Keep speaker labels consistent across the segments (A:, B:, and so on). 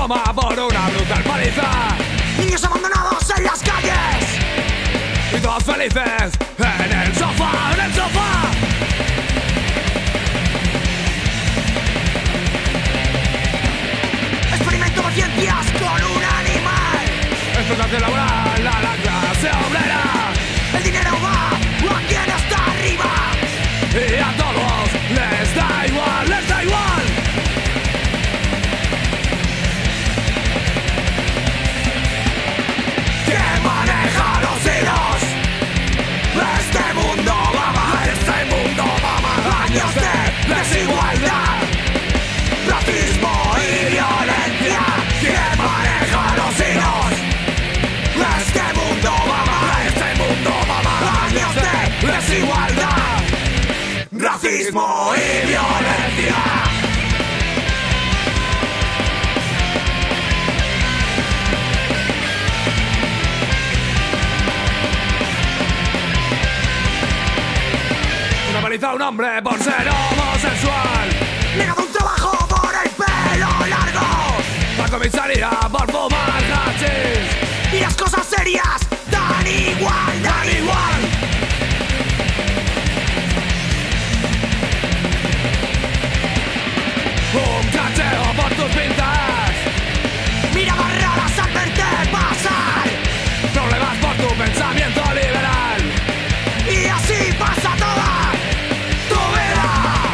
A: toma por una brutal paliza.
B: Niños abandonados en las calles
A: y todos felices en el sofá, en el sofá.
B: Experimento de ciencias con un animal.
A: Explotación laboral, la clase obrera.
B: El dinero va a quien está arriba
A: y a todos les da igual, les da igual.
B: ¿Quién maneja los hilos? Este mundo va mal, este mundo va mal. Años de desigualdad, racismo y violencia. ¿Quién maneja los hilos? Este mundo va mal, este mundo va mal. Años de desigualdad, racismo y violencia.
A: Una paliza a un hombre por ser homosexual.
B: Negado un trabajo por el pelo largo.
A: La comisaría por fumar hachís.
B: Y las cosas serias dan igual, dan igual.
A: Un cacheo por tus pintas.
B: Miradas raras al verte pasar.
A: Problemas por tu pensamiento liberal.
B: Y así pasa toda tu vida.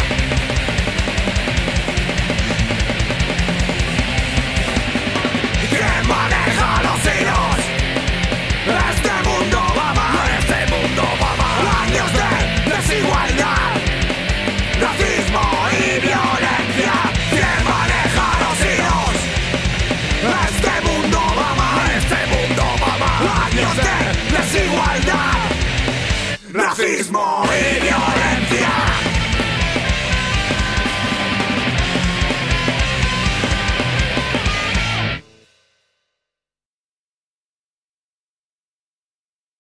B: ¿Quién maneja los hilos? Este mundo va mal, este mundo va mal. Años de desigualdad, racismo y violencia. ¿Quién maneja los hilos? Este mundo va mal, este mundo va mal. Años de desigualdad, racismo y violencia.